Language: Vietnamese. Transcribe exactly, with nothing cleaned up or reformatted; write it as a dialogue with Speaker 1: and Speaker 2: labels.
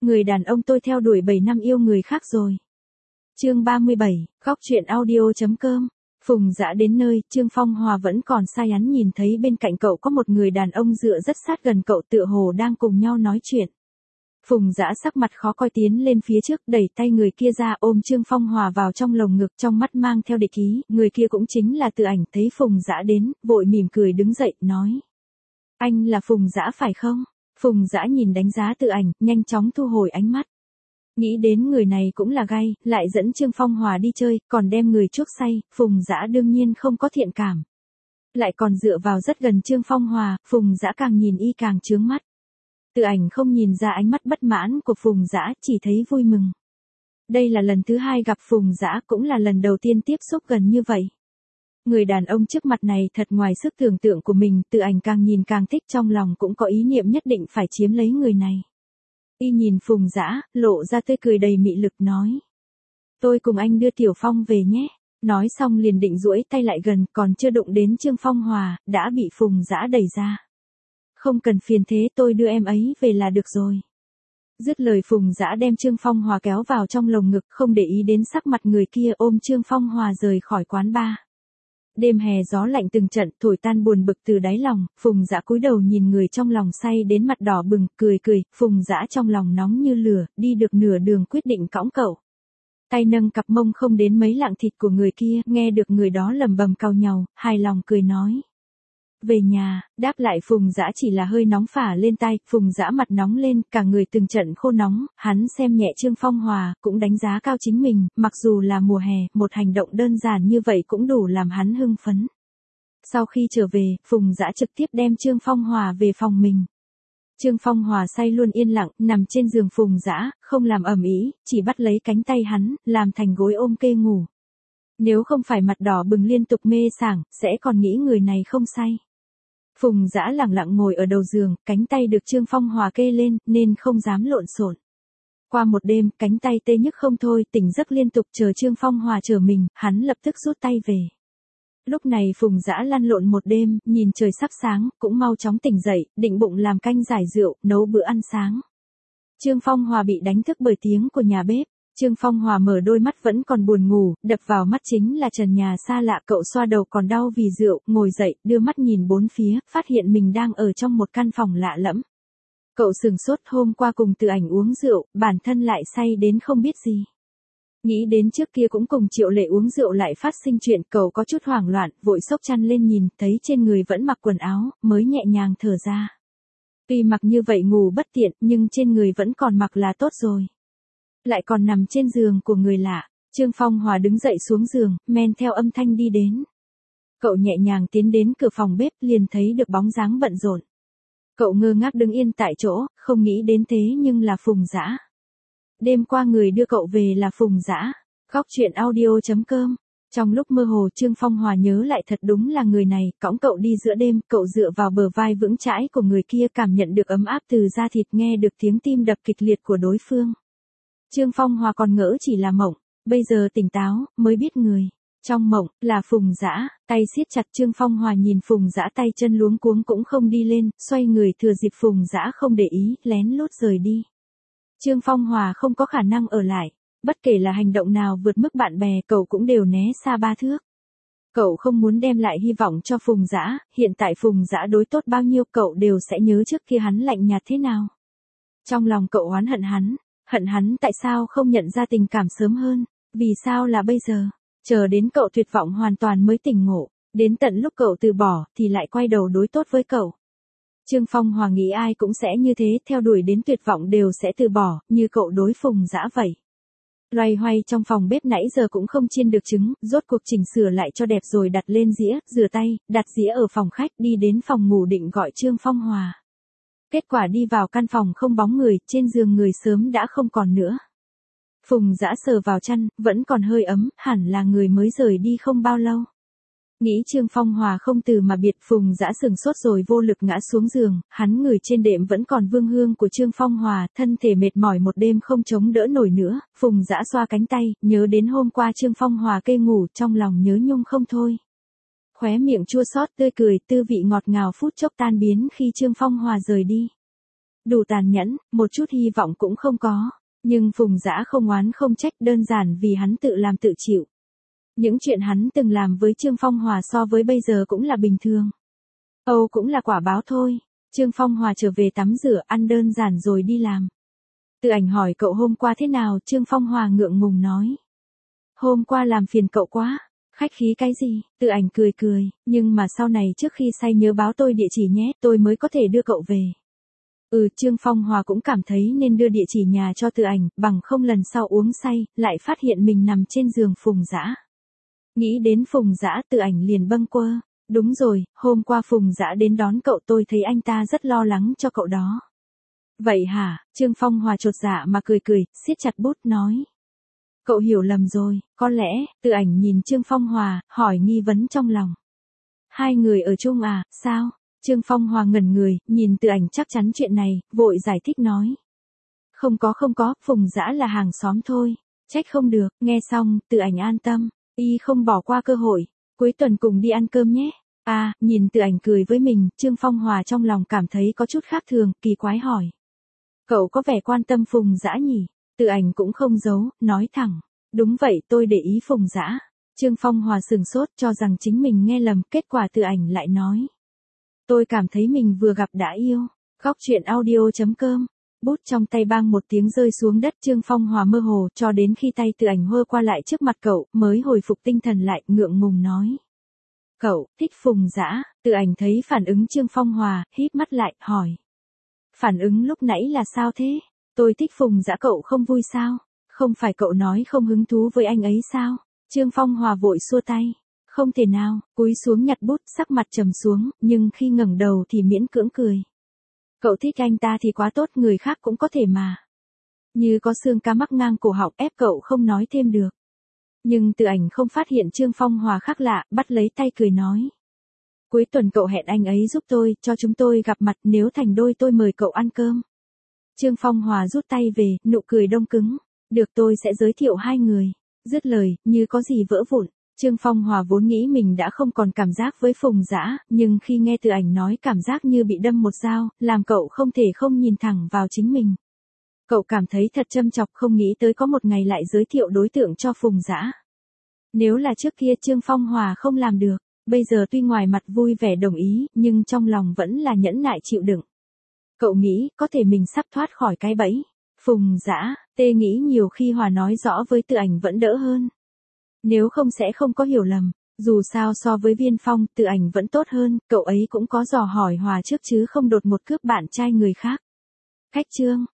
Speaker 1: Người đàn ông tôi theo đuổi bảy năm yêu người khác rồi. Chương ba mươi bảy, góc truyện audio.com. Phùng Dã đến nơi, Trương Phong Hòa vẫn còn say hắn nhìn thấy bên cạnh cậu có một người đàn ông dựa rất sát gần cậu tựa hồ đang cùng nhau nói chuyện. Phùng Dã sắc mặt khó coi tiến lên phía trước đẩy tay người kia ra ôm Trương Phong Hòa vào trong lồng ngực trong mắt mang theo địch ý, người kia cũng chính là Từ Ảnh thấy Phùng Dã đến, vội mỉm cười đứng dậy, nói. Anh là Phùng Dã phải không? Phùng Dã nhìn đánh giá Từ Ảnh, nhanh chóng thu hồi ánh mắt. Nghĩ đến người này cũng là gay, lại dẫn Trương Phong Hòa đi chơi, còn đem người chuốc say, Phùng Dã đương nhiên không có thiện cảm. Lại còn dựa vào rất gần Trương Phong Hòa, Phùng Dã càng nhìn y càng chướng mắt. Từ Ảnh không nhìn ra ánh mắt bất mãn của Phùng Dã, chỉ thấy vui mừng. Đây là lần thứ hai gặp Phùng Dã, cũng là lần đầu tiên tiếp xúc gần như vậy. Người đàn ông trước mặt này thật ngoài sức tưởng tượng của mình, Từ Ảnh càng nhìn càng thích, trong lòng cũng có ý niệm nhất định phải chiếm lấy người này. Y nhìn Phùng Dã, lộ ra tươi cười đầy mị lực nói. Tôi cùng anh đưa Tiểu Phong về nhé. Nói xong liền định duỗi tay lại gần, còn chưa đụng đến Trương Phong Hòa, đã bị Phùng Dã đẩy ra. Không cần phiền thế, tôi đưa em ấy về là được rồi. Dứt lời Phùng Dã đem Trương Phong Hòa kéo vào trong lồng ngực, không để ý đến sắc mặt người kia, ôm Trương Phong Hòa rời khỏi quán bar. Đêm hè gió lạnh từng trận thổi tan buồn bực từ đáy lòng, Phùng Dã cúi đầu nhìn người trong lòng say đến mặt đỏ bừng, cười cười, Phùng Dã trong lòng nóng như lửa, đi được nửa đường quyết định cõng cậu. Tay nâng cặp mông không đến mấy lạng thịt của người kia, nghe được người đó lẩm bẩm cau nhàu, hài lòng cười nói. Về nhà, đáp lại Phùng Dã chỉ là hơi nóng phả lên tai, Phùng Dã mặt nóng lên, cả người từng trận khô nóng, hắn xem nhẹ Trương Phong Hòa, cũng đánh giá cao chính mình, mặc dù là mùa hè, một hành động đơn giản như vậy cũng đủ làm hắn hưng phấn. Sau khi trở về, Phùng Dã trực tiếp đem Trương Phong Hòa về phòng mình. Trương Phong Hòa say luôn yên lặng, nằm trên giường Phùng Dã, không làm ầm ĩ, chỉ bắt lấy cánh tay hắn, làm thành gối ôm kê ngủ. Nếu không phải mặt đỏ bừng liên tục mê sảng, sẽ còn nghĩ người này không say. Phùng Dã lặng lặng ngồi ở đầu giường, cánh tay được Trương Phong Hòa kê lên, nên không dám lộn xộn. Qua một đêm, cánh tay tê nhức không thôi, tỉnh giấc liên tục chờ Trương Phong Hòa chờ mình, hắn lập tức rút tay về. Lúc này Phùng Dã lăn lộn một đêm, nhìn trời sắp sáng, cũng mau chóng tỉnh dậy, định bụng làm canh giải rượu, nấu bữa ăn sáng. Trương Phong Hòa bị đánh thức bởi tiếng của nhà bếp. Trương Phong Hòa mở đôi mắt vẫn còn buồn ngủ, đập vào mắt chính là trần nhà xa lạ, cậu xoa đầu còn đau vì rượu, ngồi dậy, đưa mắt nhìn bốn phía, phát hiện mình đang ở trong một căn phòng lạ lẫm. Cậu sừng sốt, hôm qua cùng Từ Ảnh uống rượu, bản thân lại say đến không biết gì. Nghĩ đến trước kia cũng cùng Triệu Lệ uống rượu lại phát sinh chuyện, cậu có chút hoảng loạn, vội xốc chăn lên nhìn, thấy trên người vẫn mặc quần áo, mới nhẹ nhàng thở ra. Tuy mặc như vậy ngủ bất tiện, nhưng trên người vẫn còn mặc là tốt rồi. Lại còn nằm trên giường của người lạ, Trương Phong Hòa đứng dậy xuống giường, men theo âm thanh đi đến. Cậu nhẹ nhàng tiến đến cửa phòng bếp, liền thấy được bóng dáng bận rộn. Cậu ngơ ngác đứng yên tại chỗ, không nghĩ đến thế nhưng là Phùng Dã. Đêm qua người đưa cậu về là Phùng Dã. Góc truyện audio.com. Trong lúc mơ hồ Trương Phong Hòa nhớ lại thật đúng là người này, cõng cậu đi giữa đêm, cậu dựa vào bờ vai vững chãi của người kia, cảm nhận được ấm áp từ da thịt, nghe được tiếng tim đập kịch liệt của đối phương. Trương Phong Hòa còn ngỡ chỉ là mộng, bây giờ tỉnh táo, mới biết người. Trong mộng, là Phùng Dã, tay siết chặt Trương Phong Hòa nhìn Phùng Dã tay chân luống cuống cũng không đi lên, xoay người thừa dịp Phùng Dã không để ý, lén lút rời đi. Trương Phong Hòa không có khả năng ở lại, bất kể là hành động nào vượt mức bạn bè, cậu cũng đều né xa ba thước. Cậu không muốn đem lại hy vọng cho Phùng Dã, hiện tại Phùng Dã đối tốt bao nhiêu cậu đều sẽ nhớ trước kia hắn lạnh nhạt thế nào. Trong lòng cậu oán hận hắn. Hận hắn tại sao không nhận ra tình cảm sớm hơn, vì sao là bây giờ, chờ đến cậu tuyệt vọng hoàn toàn mới tỉnh ngộ, đến tận lúc cậu từ bỏ thì lại quay đầu đối tốt với cậu. Trương Phong Hòa nghĩ ai cũng sẽ như thế, theo đuổi đến tuyệt vọng đều sẽ từ bỏ, như cậu đối Phùng Dã vậy. Loay hoay trong phòng bếp nãy giờ cũng không chiên được trứng, rốt cuộc chỉnh sửa lại cho đẹp rồi đặt lên dĩa, rửa tay, đặt dĩa ở phòng khách, đi đến phòng ngủ định gọi Trương Phong Hòa. Kết quả đi vào căn phòng không bóng người, trên giường người sớm đã không còn nữa. Phùng Dã sờ vào chăn, vẫn còn hơi ấm, hẳn là người mới rời đi không bao lâu. Nghĩ Trương Phong Hòa không từ mà biệt, Phùng Dã sừng sốt rồi vô lực ngã xuống giường, hắn người trên đệm vẫn còn vương hương của Trương Phong Hòa, thân thể mệt mỏi một đêm không chống đỡ nổi nữa, Phùng Dã xoa cánh tay, nhớ đến hôm qua Trương Phong Hòa kê ngủ, trong lòng nhớ nhung không thôi. Khóe miệng chua xót tươi cười, tư vị ngọt ngào phút chốc tan biến khi Trương Phong Hòa rời đi. Đủ tàn nhẫn, một chút hy vọng cũng không có. Nhưng Phùng Dã không oán không trách, đơn giản vì hắn tự làm tự chịu. Những chuyện hắn từng làm với Trương Phong Hòa so với bây giờ cũng là bình thường. Âu cũng là quả báo thôi. Trương Phong Hòa trở về tắm rửa, ăn đơn giản rồi đi làm. Từ Ảnh hỏi cậu hôm qua thế nào, Trương Phong Hòa ngượng ngùng nói. Hôm qua làm phiền cậu quá. Khách khí cái gì, Từ Ảnh cười cười, nhưng mà sau này trước khi say nhớ báo tôi địa chỉ nhé, tôi mới có thể đưa cậu về. Ừ, Trương Phong Hòa cũng cảm thấy nên đưa địa chỉ nhà cho Từ Ảnh, bằng không lần sau uống say, lại phát hiện mình nằm trên giường Phùng Dã. Nghĩ đến Phùng Dã, Từ Ảnh liền bâng quơ. Đúng rồi, hôm qua Phùng Dã đến đón cậu, tôi thấy anh ta rất lo lắng cho cậu đó. Vậy hả, Trương Phong Hòa chột dạ mà cười cười, siết chặt bút nói. Cậu hiểu lầm rồi, có lẽ, Từ Ảnh nhìn Trương Phong Hòa, hỏi nghi vấn trong lòng. Hai người ở chung à, sao? Trương Phong Hòa ngẩn người, nhìn Từ Ảnh chắc chắn chuyện này, vội giải thích nói. Không có không có, Phùng Dã là hàng xóm thôi. Trách không được, nghe xong, Từ Ảnh an tâm, y không bỏ qua cơ hội. Cuối tuần cùng đi ăn cơm nhé. À, nhìn Từ Ảnh cười với mình, Trương Phong Hòa trong lòng cảm thấy có chút khác thường, kỳ quái hỏi. Cậu có vẻ quan tâm Phùng Dã nhỉ? Từ Ảnh cũng không giấu, nói thẳng. Đúng vậy, tôi để ý Phùng Dã. Trương Phong Hòa sừng sốt cho rằng chính mình nghe lầm, kết quả Từ Ảnh lại nói. Tôi cảm thấy mình vừa gặp đã yêu. Góc truyện audio chấm com. Bút trong tay bang một tiếng rơi xuống đất, Trương Phong Hòa mơ hồ cho đến khi tay Từ Ảnh hơ qua lại trước mặt cậu, mới hồi phục tinh thần lại, ngượng ngùng nói. Cậu, thích Phùng Dã, Từ Ảnh thấy phản ứng Trương Phong Hòa, híp mắt lại, hỏi. Phản ứng lúc nãy là sao thế? Tôi thích Phùng Dã cậu không vui sao? Không phải cậu nói không hứng thú với anh ấy sao? Trương Phong Hòa vội xua tay. Không thể nào, cúi xuống nhặt bút, sắc mặt trầm xuống, nhưng khi ngẩng đầu thì miễn cưỡng cười. Cậu thích anh ta thì quá tốt, người khác cũng có thể mà. Như có xương cá mắc ngang cổ họng ép cậu không nói thêm được. Nhưng Từ Ảnh không phát hiện Trương Phong Hòa khác lạ, bắt lấy tay cười nói. Cuối tuần cậu hẹn anh ấy giúp tôi, cho chúng tôi gặp mặt, nếu thành đôi tôi mời cậu ăn cơm. Trương Phong Hòa rút tay về, nụ cười đông cứng. Được, tôi sẽ giới thiệu hai người. Dứt lời, như có gì vỡ vụn. Trương Phong Hòa vốn nghĩ mình đã không còn cảm giác với Phùng Dã, nhưng khi nghe Từ Ảnh nói cảm giác như bị đâm một dao, làm cậu không thể không nhìn thẳng vào chính mình. Cậu cảm thấy thật châm chọc, không nghĩ tới có một ngày lại giới thiệu đối tượng cho Phùng Dã. Nếu là trước kia Trương Phong Hòa không làm được, bây giờ tuy ngoài mặt vui vẻ đồng ý, nhưng trong lòng vẫn là nhẫn nại chịu đựng. Cậu nghĩ, có thể mình sắp thoát khỏi cái bẫy. Phùng Dã, tê nghĩ nhiều khi Hòa nói rõ với Từ Ảnh vẫn đỡ hơn. Nếu không sẽ không có hiểu lầm, dù sao so với Viên Phong, Từ Ảnh vẫn tốt hơn, cậu ấy cũng có dò hỏi Hòa trước chứ không đột một cướp bạn trai người khác. Cách chương